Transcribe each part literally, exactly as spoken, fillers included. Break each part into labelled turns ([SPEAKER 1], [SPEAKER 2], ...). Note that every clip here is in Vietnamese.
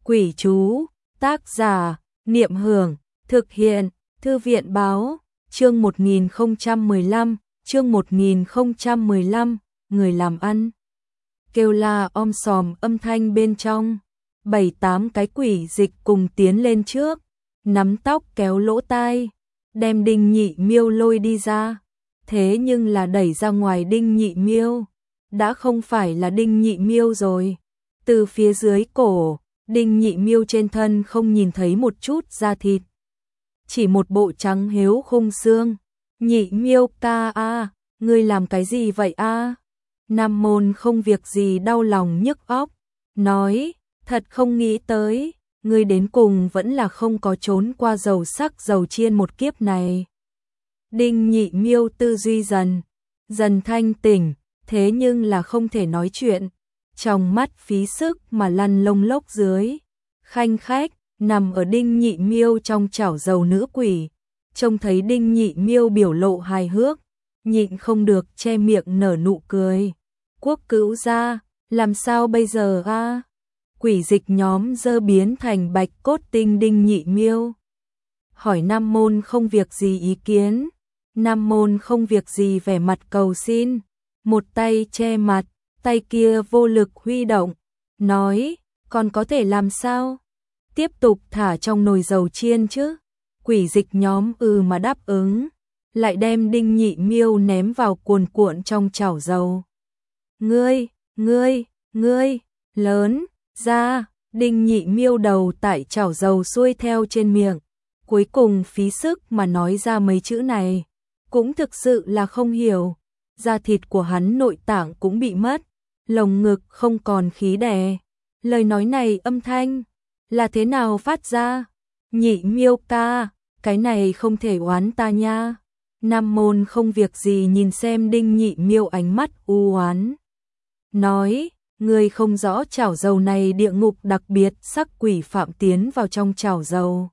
[SPEAKER 1] Quỷ chú, tác giả, Niệm Hưởng, thực hiện, Thư viện Báo, chương một nghìn không trăm mười lăm, chương một nghìn không trăm mười lăm, người làm ăn. Kêu la om sòm âm thanh bên trong, bảy tám cái quỷ dịch cùng tiến lên trước, nắm tóc kéo lỗ tai, đem Đinh Nhị Miêu lôi đi ra. Thế nhưng là đẩy ra ngoài Đinh Nhị Miêu, đã không phải là Đinh Nhị Miêu rồi. Từ phía dưới cổ, Đinh Nhị Miêu trên thân không nhìn thấy một chút da thịt, chỉ một bộ trắng hiếu khung xương. Nhị Miêu ca a, ngươi làm cái gì vậy a? Nam Môn không việc gì đau lòng nhức óc, nói, thật không nghĩ tới, ngươi đến cùng vẫn là không có trốn qua dầu sắc dầu chiên một kiếp này. Đinh Nhị Miêu tư duy dần, dần thanh tỉnh, thế nhưng là không thể nói chuyện, trong mắt phí sức mà lăn lông lốc dưới. Khanh khách, nằm ở Đinh Nhị Miêu trong chảo dầu nữ quỷ, trông thấy Đinh Nhị Miêu biểu lộ hài hước, nhịn không được che miệng nở nụ cười. Quốc Cữu gia, làm sao bây giờ a? Quỷ dịch nhóm dơ biến thành bạch cốt tinh Đinh Nhị Miêu. Hỏi Nam Môn không việc gì ý kiến. Nam Môn không việc gì vẻ mặt cầu xin, một tay che mặt, tay kia vô lực huy động, nói, còn có thể làm sao? Tiếp tục thả trong nồi dầu chiên chứ. Quỷ dịch nhóm ừ mà đáp ứng, lại đem Đinh Nhị Miêu ném vào cuồn cuộn trong chảo dầu. Ngươi, ngươi, ngươi, lớn, ra, Đinh Nhị Miêu đầu tại chảo dầu xuôi theo trên miệng, cuối cùng phí sức mà nói ra mấy chữ này, cũng thực sự là không hiểu. Da thịt của hắn nội tạng cũng bị mất, lồng ngực không còn khí đè. Lời nói này âm thanh là thế nào phát ra? Nhị Miêu ca, cái này không thể oán ta nha. Nam Môn không việc gì nhìn xem Đinh Nhị Miêu ánh mắt u oán, nói, ngươi không rõ chảo dầu này địa ngục đặc biệt sắc quỷ phạm tiến vào trong chảo dầu,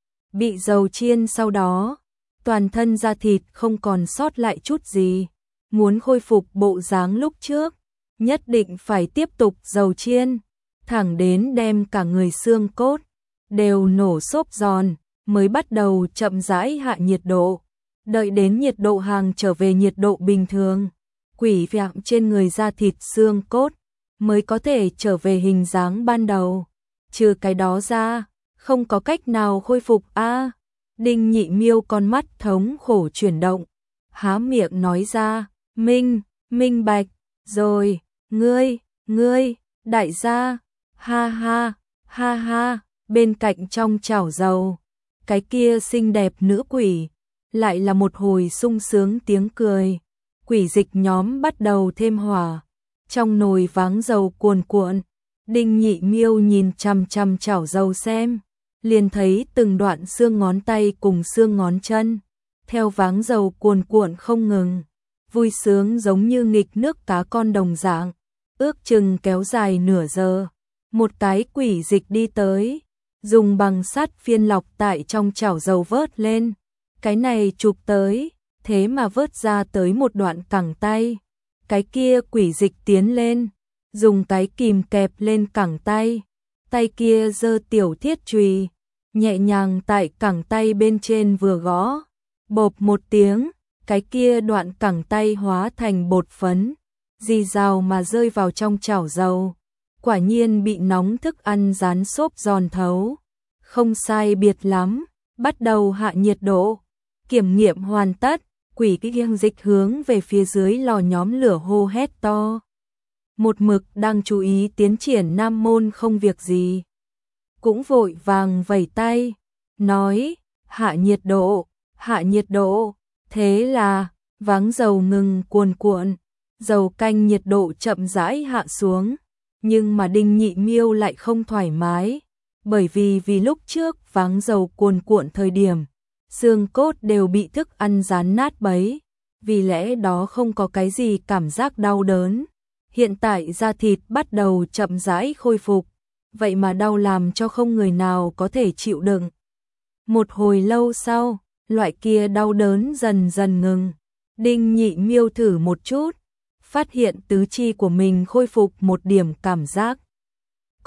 [SPEAKER 1] bị dầu chiên sau đó, toàn thân da thịt không còn sót lại chút gì. Muốn khôi phục bộ dáng lúc trước, nhất định phải tiếp tục dầu chiên, thẳng đến đem cả người xương cốt đều nổ xốp giòn, mới bắt đầu chậm rãi hạ nhiệt độ. Đợi đến nhiệt độ hàng trở về nhiệt độ bình thường, quỷ phạm trên người da thịt xương cốt mới có thể trở về hình dáng ban đầu. Trừ cái đó ra, không có cách nào khôi phục a. Đinh Nhị Miêu con mắt thống khổ chuyển động, há miệng nói ra, minh, minh bạch, rồi, ngươi, ngươi, đại gia, ha ha, ha ha. Bên cạnh trong chảo dầu, cái kia xinh đẹp nữ quỷ, lại là một hồi sung sướng tiếng cười. Quỷ dịch nhóm bắt đầu thêm hỏa, trong nồi váng dầu cuồn cuộn. Đinh Nhị Miêu nhìn chằm chằm chảo dầu xem, liền thấy từng đoạn xương ngón tay cùng xương ngón chân, theo váng dầu cuồn cuộn không ngừng, vui sướng giống như nghịch nước cá con đồng dạng. Ước chừng kéo dài nửa giờ, một cái quỷ dịch đi tới, dùng bằng sắt phiên lọc tại trong chảo dầu vớt lên. Cái này chụp tới, thế mà vớt ra tới một đoạn cẳng tay. Cái kia quỷ dịch tiến lên, dùng cái kìm kẹp lên cẳng tay, tay kia giơ tiểu thiết chùy, nhẹ nhàng tại cẳng tay bên trên vừa gõ, bộp một tiếng, cái kia đoạn cẳng tay hóa thành bột phấn, rì rào mà rơi vào trong chảo dầu. Quả nhiên bị nóng thức ăn rán xốp giòn thấu, không sai biệt lắm, bắt đầu hạ nhiệt độ. Kiểm nghiệm hoàn tất, quỷ kiêng dịch hướng về phía dưới lò nhóm lửa hô hét to. Một mực đang chú ý tiến triển Nam Môn không việc gì, cũng vội vàng vẩy tay, nói, hạ nhiệt độ, hạ nhiệt độ. Thế là, váng dầu ngừng cuồn cuộn, dầu canh nhiệt độ chậm rãi hạ xuống. Nhưng mà Đinh Nhị Miêu lại không thoải mái, bởi vì vì lúc trước váng dầu cuồn cuộn thời điểm, xương cốt đều bị thức ăn rán nát bấy, vì lẽ đó không có cái gì cảm giác đau đớn. Hiện tại da thịt bắt đầu chậm rãi khôi phục, vậy mà đau làm cho không người nào có thể chịu đựng. Một hồi lâu sau, loại kia đau đớn dần dần ngừng. Đinh Nhị Miêu thử một chút, phát hiện tứ chi của mình khôi phục một điểm cảm giác.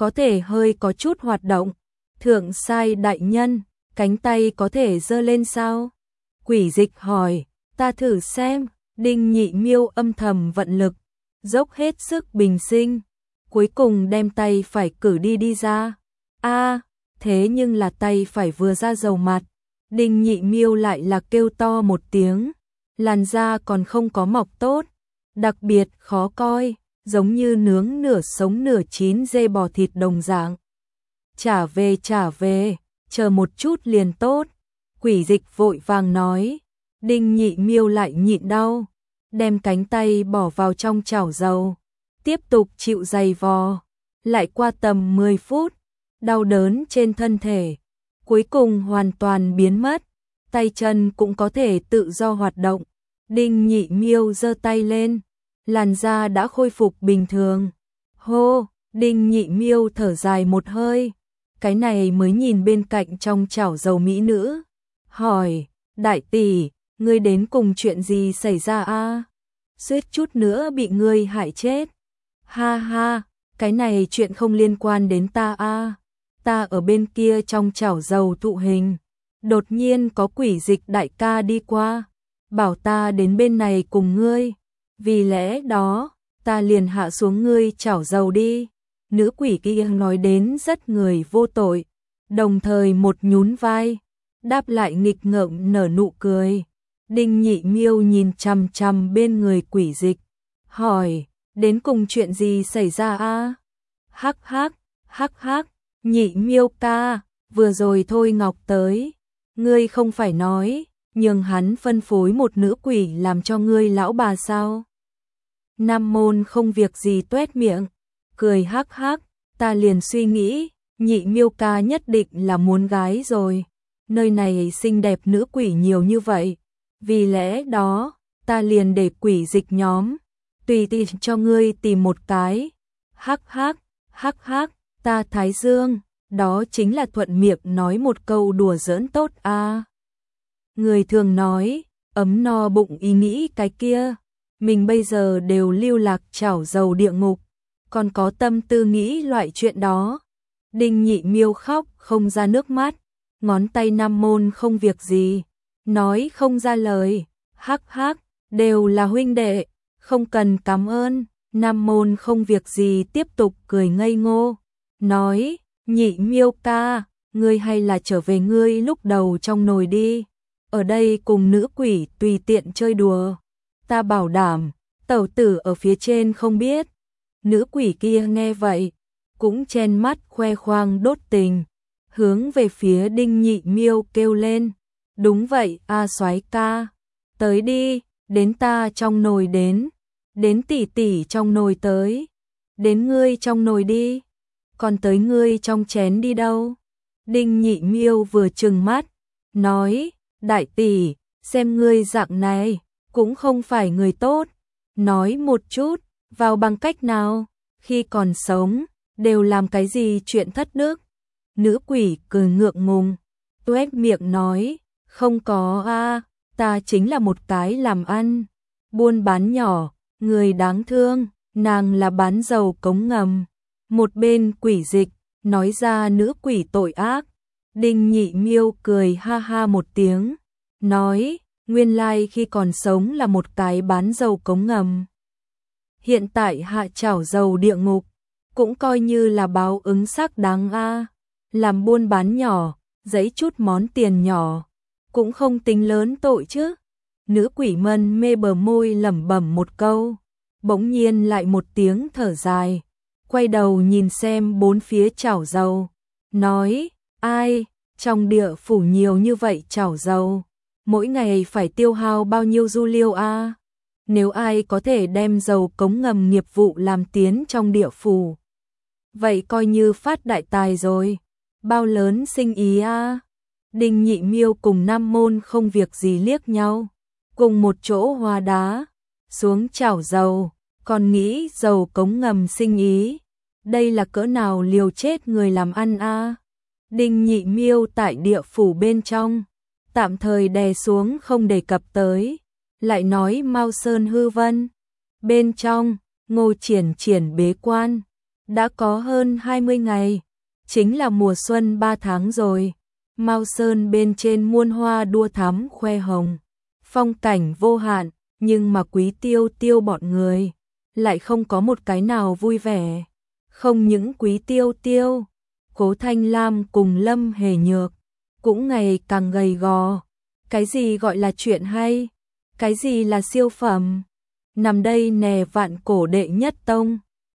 [SPEAKER 1] có thể hơi có chút hoạt động. Thượng sai đại nhân, cánh tay có thể giơ lên sao? Quỷ dịch hỏi, ta thử xem. Đinh Nhị Miêu âm thầm vận lực, dốc hết sức bình sinh, cuối cùng đem tay phải cử đi đi ra. A, thế nhưng là tay phải vừa ra dầu mặt, Đinh Nhị Miêu lại là kêu to một tiếng, làn da còn không có mọc tốt, đặc biệt khó coi, giống như nướng nửa sống nửa chín dê bò thịt đồng dạng. Trả về trả về, chờ một chút liền tốt. Quỷ dịch vội vàng nói. Đinh Nhị Miêu lại nhịn đau, đem cánh tay bỏ vào trong chảo dầu, tiếp tục chịu giày vò. Lại qua tầm mười phút, đau đớn trên thân thể cuối cùng hoàn toàn biến mất, tay chân cũng có thể tự do hoạt động. Đinh Nhị Miêu giơ tay lên, làn da đã khôi phục bình thường. Hô, Đinh Nhị Miêu thở dài một hơi, cái này mới nhìn bên cạnh trong chảo dầu mỹ nữ, hỏi, đại tỷ, ngươi đến cùng chuyện gì xảy ra a? Suýt chút nữa bị ngươi hại chết. Ha ha, cái này chuyện không liên quan đến ta a. Ta ở bên kia trong chảo dầu thụ hình, đột nhiên có quỷ dịch đại ca đi qua, bảo ta đến bên này cùng ngươi, vì lẽ đó, ta liền hạ xuống ngươi chảo dầu đi. Nữ quỷ kia nói đến rất người vô tội, đồng thời một nhún vai, đáp lại nghịch ngợm nở nụ cười. Đinh Nhị Miêu nhìn chằm chằm bên người quỷ dịch, hỏi, đến cùng chuyện gì xảy ra a? Hắc hắc, hắc hắc, Nhị Miêu ca, vừa rồi Thôi Ngọc tới, ngươi không phải nói, nhưng hắn phân phối một nữ quỷ làm cho ngươi lão bà sao? Nam môn không việc gì tuét miệng, cười hắc hắc, ta liền suy nghĩ, Nhị Miêu ca nhất định là muốn gái rồi, nơi này xinh đẹp nữ quỷ nhiều như vậy, vì lẽ đó, ta liền để quỷ dịch nhóm, tùy tiện cho ngươi tìm một cái. Hắc hắc, hắc hắc, ta Thái Dương, đó chính là thuận miệng nói một câu đùa giỡn tốt a. À. Người thường nói, ấm no bụng ý nghĩ cái kia, mình bây giờ đều lưu lạc chảo dầu địa ngục, còn có tâm tư nghĩ loại chuyện đó. Đinh Nhị Miêu khóc không ra nước mắt, ngón tay Nam môn không việc gì, nói không ra lời. Hắc hắc, đều là huynh đệ, không cần cảm ơn. Nam môn không việc gì tiếp tục cười ngây ngô, nói, Nhị Miêu ca, ngươi hay là trở về ngươi lúc đầu trong nồi đi, ở đây cùng nữ quỷ tùy tiện chơi đùa, ta bảo đảm, tẩu tử ở phía trên không biết. Nữ quỷ kia nghe vậy, cũng chen mắt khoe khoang đốt tình, hướng về phía Đinh Nhị Miêu kêu lên, đúng vậy a soái ca, tới đi, đến ta trong nồi đến, đến tỷ tỷ trong nồi tới, đến ngươi trong nồi đi, còn tới ngươi trong chén đi đâu. Đinh Nhị Miêu vừa trừng mắt, nói, đại tỷ, xem ngươi dạng này, cũng không phải người tốt, nói một chút, vào bằng cách nào, khi còn sống, đều làm cái gì chuyện thất đức. Nữ quỷ cười ngượng ngùng, tuét miệng nói, không có a, ta chính là một cái làm ăn, buôn bán nhỏ, người đáng thương, nàng là bán dầu cống ngầm. Một bên quỷ dịch, nói ra nữ quỷ tội ác. Đinh Nhị Miêu cười ha ha một tiếng, nói, nguyên lai khi còn sống là một cái bán dầu cống ngầm. Hiện tại hạ chảo dầu địa ngục, cũng coi như là báo ứng xác đáng a. Làm buôn bán nhỏ, giấy chút món tiền nhỏ, cũng không tính lớn tội chứ. Nữ quỷ mân mê bờ môi lẩm bẩm một câu, bỗng nhiên lại một tiếng thở dài, quay đầu nhìn xem bốn phía chảo dầu, nói, ai, trong địa phủ nhiều như vậy chảo dầu, mỗi ngày phải tiêu hao bao nhiêu du liêu a? Nếu ai có thể đem dầu cống ngầm nghiệp vụ làm tiến trong địa phủ, vậy coi như phát đại tài rồi, bao lớn sinh ý a. Đinh Nhị Miêu cùng Nam môn không việc gì liếc nhau, cùng một chỗ hóa đá, xuống chảo dầu, còn nghĩ dầu cống ngầm sinh ý, đây là cỡ nào liều chết người làm ăn a. Đinh Nhị Miêu tại địa phủ bên trong, tạm thời đè xuống không đề cập tới, lại nói Mao Sơn hư vân. Bên trong, Ngô Triển Triển bế quan, Đã có hơn hai mươi ngày, chính là mùa xuân ba tháng rồi. Mao Sơn bên trên muôn hoa đua thắm khoe hồng, phong cảnh vô hạn, nhưng mà Quý Tiêu Tiêu bọn người lại không có một cái nào vui vẻ. Không những Quý Tiêu Tiêu, Cố Thanh Lam cùng Lâm Hề Nhược cũng ngày càng gầy gò. Cái gì gọi là chuyện hay? Cái gì là siêu phẩm? Nằm đây nè vạn cổ đệ nhất tông.